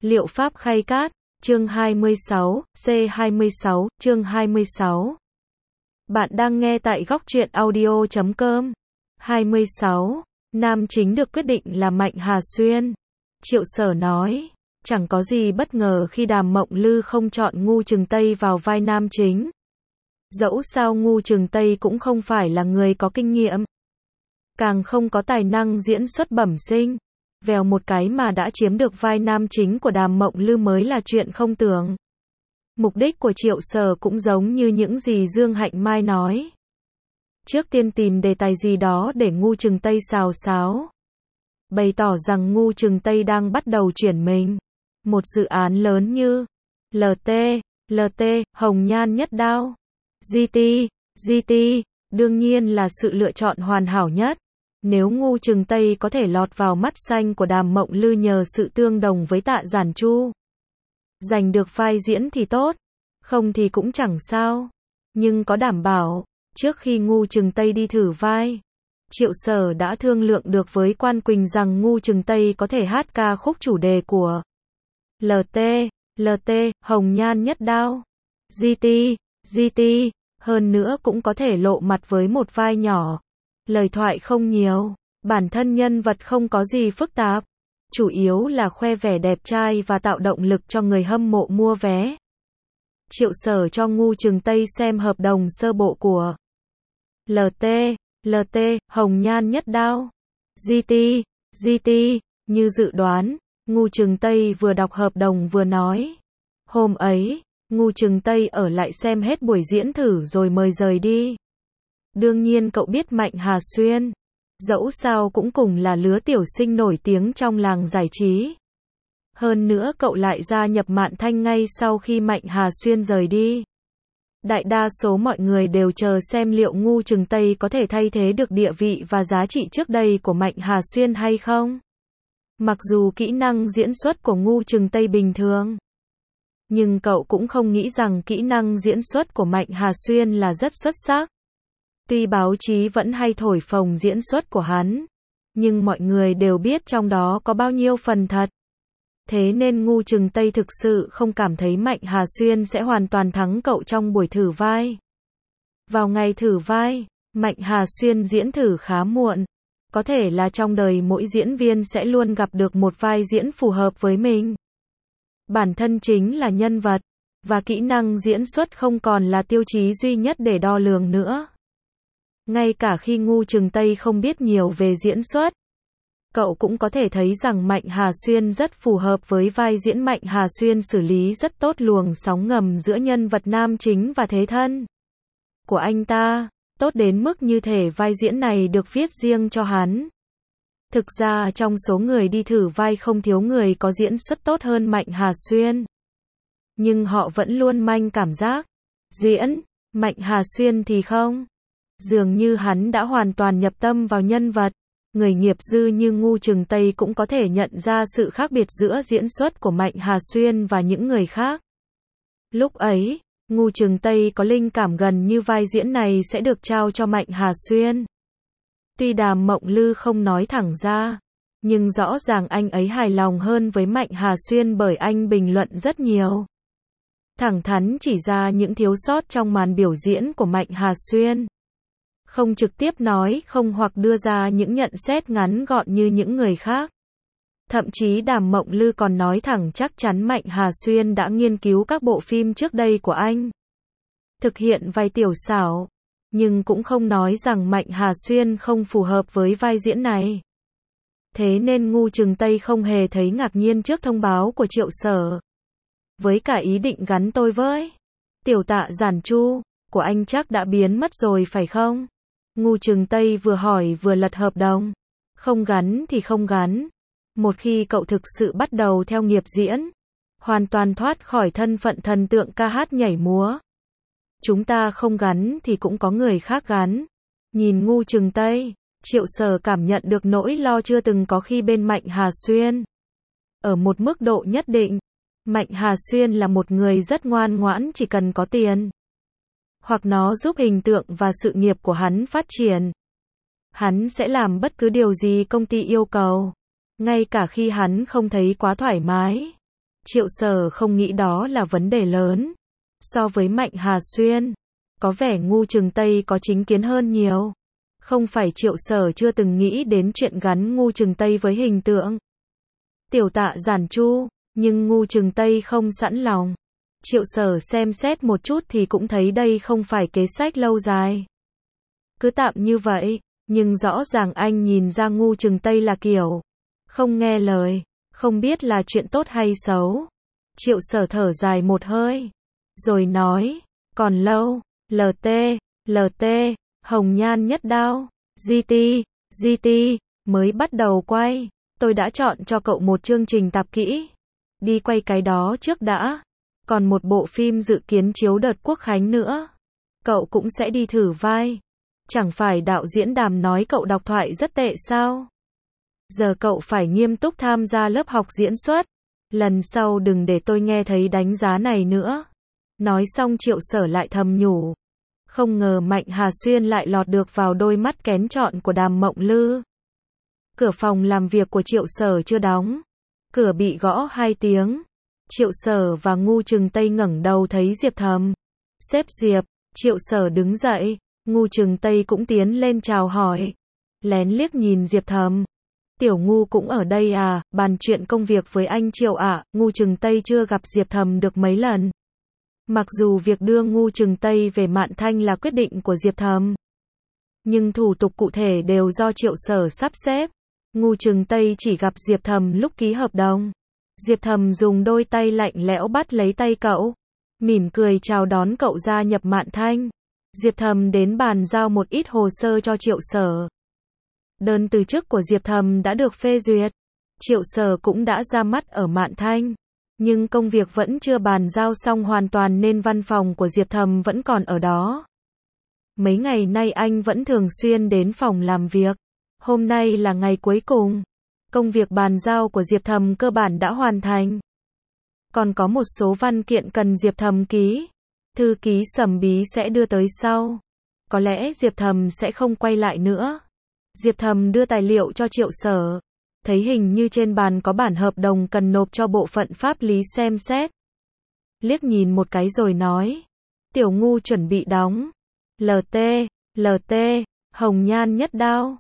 Liệu pháp khay cát, chương 26, C26, chương 26. Bạn đang nghe tại góc truyện audio.com. 26. Nam chính được quyết định là Mạnh Hà Xuyên. Triệu Sở nói, chẳng có gì bất ngờ khi Đàm Mộng Lư không chọn Ngu Trừng Tây vào vai nam chính. Dẫu sao Ngu Trừng Tây cũng không phải là người có kinh nghiệm, càng không có tài năng diễn xuất bẩm sinh. Vèo một cái mà đã chiếm được vai nam chính của Đàm Mộng Lư mới là chuyện không tưởng. Mục đích của Triệu Sở cũng giống như những gì Dương Hạnh Mai nói. Trước tiên tìm đề tài gì đó để Ngu Trừng Tây xào xáo. Bày tỏ rằng Ngu Trừng Tây đang bắt đầu chuyển mình. Một dự án lớn như LT, Hồng Nhan Nhất Đao, GT, đương nhiên là sự lựa chọn hoàn hảo nhất. Nếu Ngu Trừng Tây có thể lọt vào mắt xanh của Đàm Mộng Lư nhờ sự tương đồng với Tạ Giản Chu, giành được vai diễn thì tốt, không thì cũng chẳng sao. Nhưng có đảm bảo, trước khi Ngu Trừng Tây đi thử vai, Triệu Sở đã thương lượng được với Quan Quỳnh rằng Ngu Trừng Tây có thể hát ca khúc chủ đề của LT, Hồng Nhan Nhất Đao, GT, hơn nữa cũng có thể lộ mặt với một vai nhỏ. Lời thoại không nhiều, bản thân nhân vật không có gì phức tạp, chủ yếu là khoe vẻ đẹp trai và tạo động lực cho người hâm mộ mua vé. Triệu Sở cho Ngu Trừng Tây xem hợp đồng sơ bộ của LT, Hồng Nhan Nhất Đao, GT, như dự đoán, Ngu Trừng Tây vừa đọc hợp đồng vừa nói. Hôm ấy, Ngu Trừng Tây ở lại xem hết buổi diễn thử rồi mời rời đi. Đương nhiên cậu biết Mạnh Hà Xuyên, dẫu sao cũng cùng là lứa tiểu sinh nổi tiếng trong làng giải trí. Hơn nữa cậu lại gia nhập Mạn Thanh ngay sau khi Mạnh Hà Xuyên rời đi. Đại đa số mọi người đều chờ xem liệu Ngu Trừng Tây có thể thay thế được địa vị và giá trị trước đây của Mạnh Hà Xuyên hay không. Mặc dù kỹ năng diễn xuất của Ngu Trừng Tây bình thường, nhưng cậu cũng không nghĩ rằng kỹ năng diễn xuất của Mạnh Hà Xuyên là rất xuất sắc. Tuy báo chí vẫn hay thổi phồng diễn xuất của hắn, nhưng mọi người đều biết trong đó có bao nhiêu phần thật. Thế nên Ngu Trừng Tây thực sự không cảm thấy Mạnh Hà Xuyên sẽ hoàn toàn thắng cậu trong buổi thử vai. Vào ngày thử vai, Mạnh Hà Xuyên diễn thử khá muộn. Có thể là trong đời mỗi diễn viên sẽ luôn gặp được một vai diễn phù hợp với mình. Bản thân chính là nhân vật, và kỹ năng diễn xuất không còn là tiêu chí duy nhất để đo lường nữa. Ngay cả khi Ngu Trừng Tây không biết nhiều về diễn xuất, cậu cũng có thể thấy rằng Mạnh Hà Xuyên rất phù hợp với vai diễn. Mạnh Hà Xuyên xử lý rất tốt luồng sóng ngầm giữa nhân vật nam chính và thế thân của anh ta, tốt đến mức như thể vai diễn này được viết riêng cho hắn. Thực ra trong số người đi thử vai không thiếu người có diễn xuất tốt hơn Mạnh Hà Xuyên, nhưng họ vẫn luôn manh cảm giác diễn. Mạnh Hà Xuyên thì không. Dường như hắn đã hoàn toàn nhập tâm vào nhân vật. Người nghiệp dư như Ngu Trừng Tây cũng có thể nhận ra sự khác biệt giữa diễn xuất của Mạnh Hà Xuyên và những người khác. Lúc ấy, Ngu Trừng Tây có linh cảm gần như vai diễn này sẽ được trao cho Mạnh Hà Xuyên. Tuy Đàm Mộng Lư không nói thẳng ra, nhưng rõ ràng anh ấy hài lòng hơn với Mạnh Hà Xuyên bởi anh bình luận rất nhiều. Thẳng thắn chỉ ra những thiếu sót trong màn biểu diễn của Mạnh Hà Xuyên. Không trực tiếp nói không hoặc đưa ra những nhận xét ngắn gọn như những người khác. Thậm chí Đàm Mộng Lư còn nói thẳng chắc chắn Mạnh Hà Xuyên đã nghiên cứu các bộ phim trước đây của anh, thực hiện vai tiểu xảo, nhưng cũng không nói rằng Mạnh Hà Xuyên không phù hợp với vai diễn này. Thế nên Ngu Trừng Tây không hề thấy ngạc nhiên trước thông báo của Triệu Sở. Với cả ý định gắn tôi với tiểu Tạ Giản Chu của anh chắc đã biến mất rồi phải không? Ngu Trừng Tây vừa hỏi vừa lật hợp đồng. Không gắn thì không gắn. Một khi cậu thực sự bắt đầu theo nghiệp diễn, hoàn toàn thoát khỏi thân phận thần tượng ca hát nhảy múa, chúng ta không gắn thì cũng có người khác gắn. Nhìn Ngu Trừng Tây, Triệu Sở cảm nhận được nỗi lo chưa từng có khi bên Mạnh Hà Xuyên. Ở một mức độ nhất định, Mạnh Hà Xuyên là một người rất ngoan ngoãn chỉ cần có tiền, hoặc nó giúp hình tượng và sự nghiệp của hắn phát triển. Hắn sẽ làm bất cứ điều gì công ty yêu cầu, ngay cả khi hắn không thấy quá thoải mái. Triệu Sở không nghĩ đó là vấn đề lớn. So với Mạnh Hà Xuyên, có vẻ Ngu Trừng Tây có chính kiến hơn nhiều. Không phải Triệu Sở chưa từng nghĩ đến chuyện gắn Ngu Trừng Tây với hình tượng Tiểu Tạ Giản Chu, nhưng Ngu Trừng Tây không sẵn lòng. Triệu Sở xem xét một chút thì cũng thấy đây không phải kế sách lâu dài. Cứ tạm như vậy, nhưng rõ ràng anh nhìn ra Ngu Trừng Tây là kiểu không nghe lời, không biết là chuyện tốt hay xấu. Triệu Sở thở dài một hơi, rồi nói, còn lâu, LT, Hồng Nhan Nhất Đao, GT, mới bắt đầu quay. Tôi đã chọn cho cậu một chương trình tạp kỹ. Đi quay cái đó trước đã. Còn một bộ phim dự kiến chiếu đợt Quốc khánh nữa. Cậu cũng sẽ đi thử vai. Chẳng phải đạo diễn Đàm nói cậu đọc thoại rất tệ sao? Giờ cậu phải nghiêm túc tham gia lớp học diễn xuất. Lần sau đừng để tôi nghe thấy đánh giá này nữa. Nói xong Triệu Sở lại thầm nhủ. Không ngờ Mạnh Hà Xuyên lại lọt được vào đôi mắt kén chọn của Đàm Mộng Lư. Cửa phòng làm việc của Triệu Sở chưa đóng. Cửa bị gõ 2 tiếng. Triệu Sở và Ngu Trừng Tây ngẩng đầu thấy Diệp Thầm. Sếp Diệp, Triệu Sở đứng dậy. Ngu Trừng Tây cũng tiến lên chào hỏi. Lén liếc nhìn Diệp Thầm. Tiểu Ngu cũng ở đây à, bàn chuyện công việc với anh Triệu ạ. Ngu Trừng Tây chưa gặp Diệp Thầm được mấy lần. Mặc dù việc đưa Ngu Trừng Tây về Mạn Thanh là quyết định của Diệp Thầm, nhưng thủ tục cụ thể đều do Triệu Sở sắp xếp. Ngu Trừng Tây chỉ gặp Diệp Thầm lúc ký hợp đồng. Diệp Thầm dùng đôi tay lạnh lẽo bắt lấy tay cậu, mỉm cười chào đón cậu gia nhập Mạn Thanh. Diệp Thầm đến bàn giao một ít hồ sơ cho Triệu Sở. Đơn từ chức của Diệp Thầm đã được phê duyệt. Triệu Sở cũng đã ra mắt ở Mạn Thanh. Nhưng công việc vẫn chưa bàn giao xong hoàn toàn nên văn phòng của Diệp Thầm vẫn còn ở đó. Mấy ngày nay anh vẫn thường xuyên đến phòng làm việc. Hôm nay là ngày cuối cùng. Công việc bàn giao của Diệp Thầm cơ bản đã hoàn thành. Còn có một số văn kiện cần Diệp Thầm ký. Thư ký Sầm Bí sẽ đưa tới sau. Có lẽ Diệp Thầm sẽ không quay lại nữa. Diệp Thầm đưa tài liệu cho Triệu Sở. Thấy hình như trên bàn có bản hợp đồng cần nộp cho bộ phận pháp lý xem xét. Liếc nhìn một cái rồi nói. Tiểu Ngu chuẩn bị đóng. LT, Hồng Nhan Nhất Đao,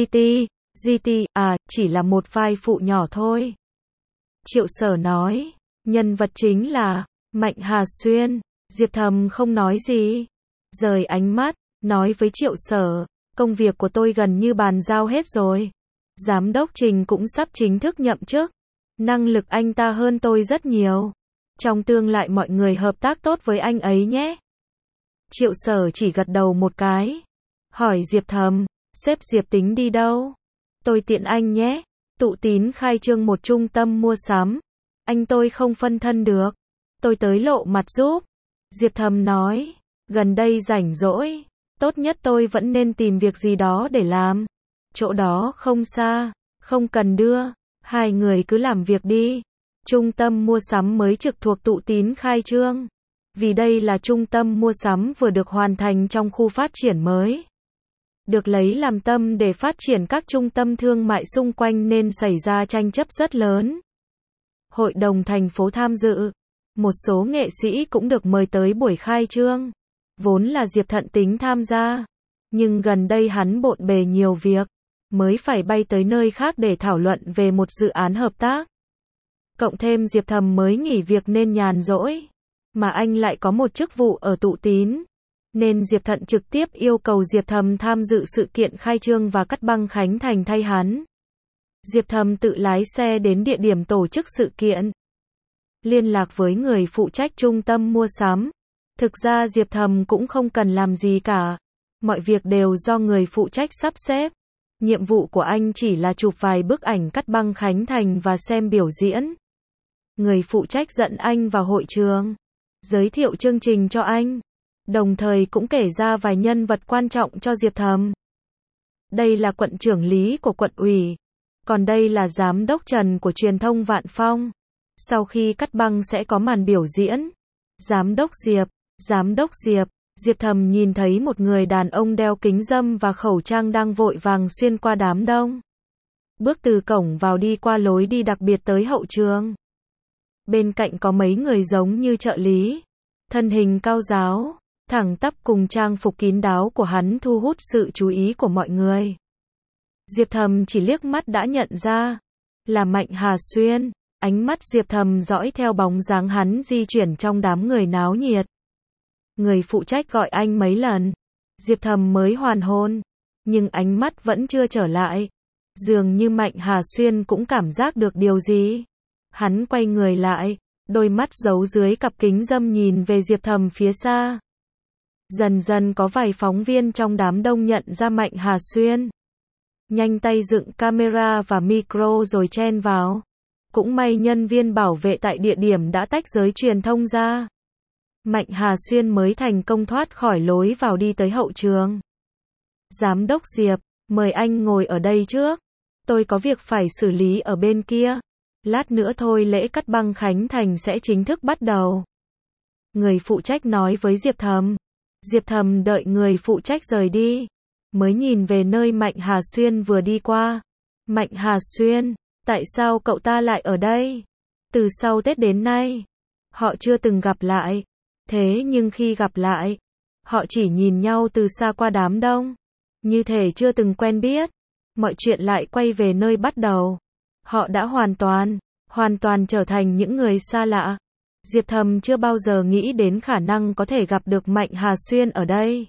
GT, à, chỉ là một vai phụ nhỏ thôi. Triệu Sở nói. Nhân vật chính là Mạnh Hà Xuyên. Diệp Thầm không nói gì. Rời ánh mắt, nói với Triệu Sở. Công việc của tôi gần như bàn giao hết rồi. Giám đốc Trình cũng sắp chính thức nhậm chức. Năng lực anh ta hơn tôi rất nhiều. Trong tương lai mọi người hợp tác tốt với anh ấy nhé. Triệu Sở chỉ gật đầu một cái. Hỏi Diệp Thầm, sếp Diệp tính đi đâu? Tôi tiện anh nhé. Tụ Tín khai trương một trung tâm mua sắm. Anh tôi không phân thân được. Tôi tới lộ mặt giúp. Diệp Thầm nói, gần đây rảnh rỗi. Tốt nhất tôi vẫn nên tìm việc gì đó để làm. Chỗ đó không xa, không cần đưa. Hai người cứ làm việc đi. Trung tâm mua sắm mới trực thuộc Tụ Tín khai trương. Vì đây là trung tâm mua sắm vừa được hoàn thành trong khu phát triển mới. Được lấy làm tâm để phát triển các trung tâm thương mại xung quanh nên xảy ra tranh chấp rất lớn. Hội đồng thành phố tham dự. Một số nghệ sĩ cũng được mời tới buổi khai trương. Vốn là Diệp Thận tính tham gia. Nhưng gần đây hắn bộn bề nhiều việc. Mới phải bay tới nơi khác để thảo luận về một dự án hợp tác. Cộng thêm Diệp Thầm mới nghỉ việc nên nhàn rỗi. Mà anh lại có một chức vụ ở Tụ Tín. Nên Diệp Thận trực tiếp yêu cầu Diệp Thầm tham dự sự kiện khai trương và cắt băng khánh thành thay hắn. Diệp Thầm tự lái xe đến địa điểm tổ chức sự kiện. Liên lạc với người phụ trách trung tâm mua sắm. Thực ra Diệp Thầm cũng không cần làm gì cả. Mọi việc đều do người phụ trách sắp xếp. Nhiệm vụ của anh chỉ là chụp vài bức ảnh cắt băng khánh thành và xem biểu diễn. Người phụ trách dẫn anh vào hội trường. Giới thiệu chương trình cho anh. Đồng thời cũng kể ra vài nhân vật quan trọng cho Diệp Thầm. Đây là quận trưởng Lý của quận ủy. Còn đây là giám đốc Trần của truyền thông Vạn Phong. Sau khi cắt băng sẽ có màn biểu diễn. Giám đốc Diệp. Diệp Thầm nhìn thấy một người đàn ông đeo kính râm và khẩu trang đang vội vàng xuyên qua đám đông. Bước từ cổng vào đi qua lối đi đặc biệt tới hậu trường. Bên cạnh có mấy người giống như trợ lý. Thân hình cao ráo, thẳng tắp cùng trang phục kín đáo của hắn thu hút sự chú ý của mọi người. Diệp Thầm chỉ liếc mắt đã nhận ra, là Mạnh Hà Xuyên. Ánh mắt Diệp Thầm dõi theo bóng dáng hắn di chuyển trong đám người náo nhiệt. Người phụ trách gọi anh mấy lần, Diệp Thầm mới hoàn hồn, nhưng ánh mắt vẫn chưa trở lại. Dường như Mạnh Hà Xuyên cũng cảm giác được điều gì. Hắn quay người lại, đôi mắt giấu dưới cặp kính râm nhìn về Diệp Thầm phía xa. Dần dần có vài phóng viên trong đám đông nhận ra Mạnh Hà Xuyên. Nhanh tay dựng camera và micro rồi chen vào. Cũng may nhân viên bảo vệ tại địa điểm đã tách giới truyền thông ra. Mạnh Hà Xuyên mới thành công thoát khỏi lối vào đi tới hậu trường. Giám đốc Diệp, mời anh ngồi ở đây trước. Tôi có việc phải xử lý ở bên kia. Lát nữa thôi lễ cắt băng khánh thành sẽ chính thức bắt đầu. Người phụ trách nói với Diệp Thầm. Diệp Thầm đợi người phụ trách rời đi, mới nhìn về nơi Mạnh Hà Xuyên vừa đi qua. Mạnh Hà Xuyên, tại sao cậu ta lại ở đây? Từ sau Tết đến nay, họ chưa từng gặp lại. Thế nhưng khi gặp lại, họ chỉ nhìn nhau từ xa qua đám đông. Như thể chưa từng quen biết. Mọi chuyện lại quay về nơi bắt đầu. Họ đã hoàn toàn trở thành những người xa lạ. Diệp Thầm chưa bao giờ nghĩ đến khả năng có thể gặp được Mạnh Hà Xuyên ở đây.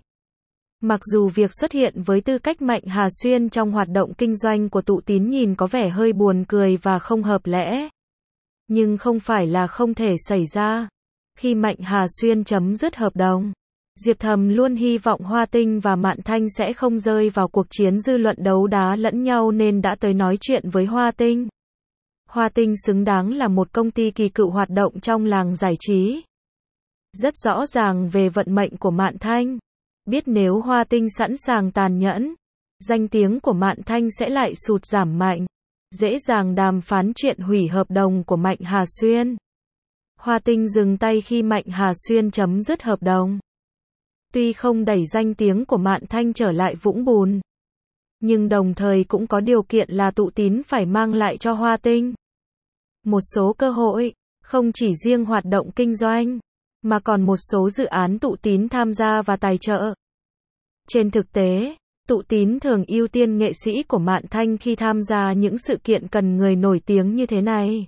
Mặc dù việc xuất hiện với tư cách Mạnh Hà Xuyên trong hoạt động kinh doanh của Tụ Tín nhìn có vẻ hơi buồn cười và không hợp lẽ, nhưng không phải là không thể xảy ra. Khi Mạnh Hà Xuyên chấm dứt hợp đồng, Diệp Thầm luôn hy vọng Hoa Tinh và Mạn Thanh sẽ không rơi vào cuộc chiến dư luận đấu đá lẫn nhau nên đã tới nói chuyện với Hoa Tinh. Hoa Tinh xứng đáng là một công ty kỳ cựu hoạt động trong làng giải trí. Rất rõ ràng về vận mệnh của Mạn Thanh. Biết nếu Hoa Tinh sẵn sàng tàn nhẫn, danh tiếng của Mạn Thanh sẽ lại sụt giảm mạnh. Dễ dàng đàm phán chuyện hủy hợp đồng của Mạnh Hà Xuyên. Hoa Tinh dừng tay khi Mạnh Hà Xuyên chấm dứt hợp đồng. Tuy không đẩy danh tiếng của Mạn Thanh trở lại vũng bùn, nhưng đồng thời cũng có điều kiện là Tụ Tín phải mang lại cho Hoa Tinh một số cơ hội, không chỉ riêng hoạt động kinh doanh, mà còn một số dự án Tụ Tín tham gia và tài trợ. Trên thực tế, Tụ Tín thường ưu tiên nghệ sĩ của Mạn Thanh khi tham gia những sự kiện cần người nổi tiếng như thế này.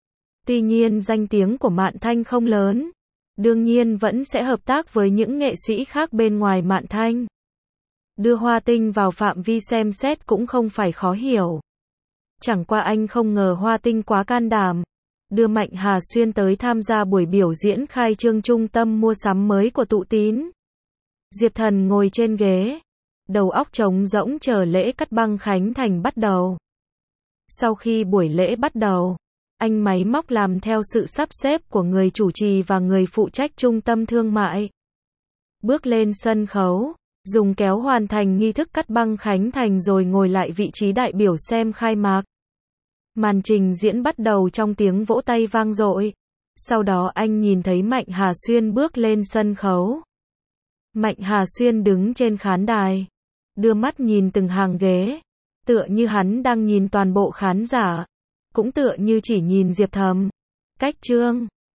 Tuy nhiên danh tiếng của Mạn Thanh không lớn, đương nhiên vẫn sẽ hợp tác với những nghệ sĩ khác bên ngoài Mạn Thanh. Đưa Hoa Tinh vào phạm vi xem xét cũng không phải khó hiểu. Chẳng qua anh không ngờ Hoa Tinh quá can đảm, đưa Mạnh Hà Xuyên tới tham gia buổi biểu diễn khai trương trung tâm mua sắm mới của Tụ Tín. Diệp Thần ngồi trên ghế, đầu óc trống rỗng chờ lễ cắt băng khánh thành bắt đầu. Sau khi buổi lễ bắt đầu, anh máy móc làm theo sự sắp xếp của người chủ trì và người phụ trách trung tâm thương mại. Bước lên sân khấu, dùng kéo hoàn thành nghi thức cắt băng khánh thành rồi ngồi lại vị trí đại biểu xem khai mạc. Màn trình diễn bắt đầu trong tiếng vỗ tay vang dội. Sau đó anh nhìn thấy Mạnh Hà Xuyên bước lên sân khấu. Mạnh Hà Xuyên đứng trên khán đài, đưa mắt nhìn từng hàng ghế, tựa như hắn đang nhìn toàn bộ khán giả, cũng tựa như chỉ nhìn Diệp Thầm. Cách chương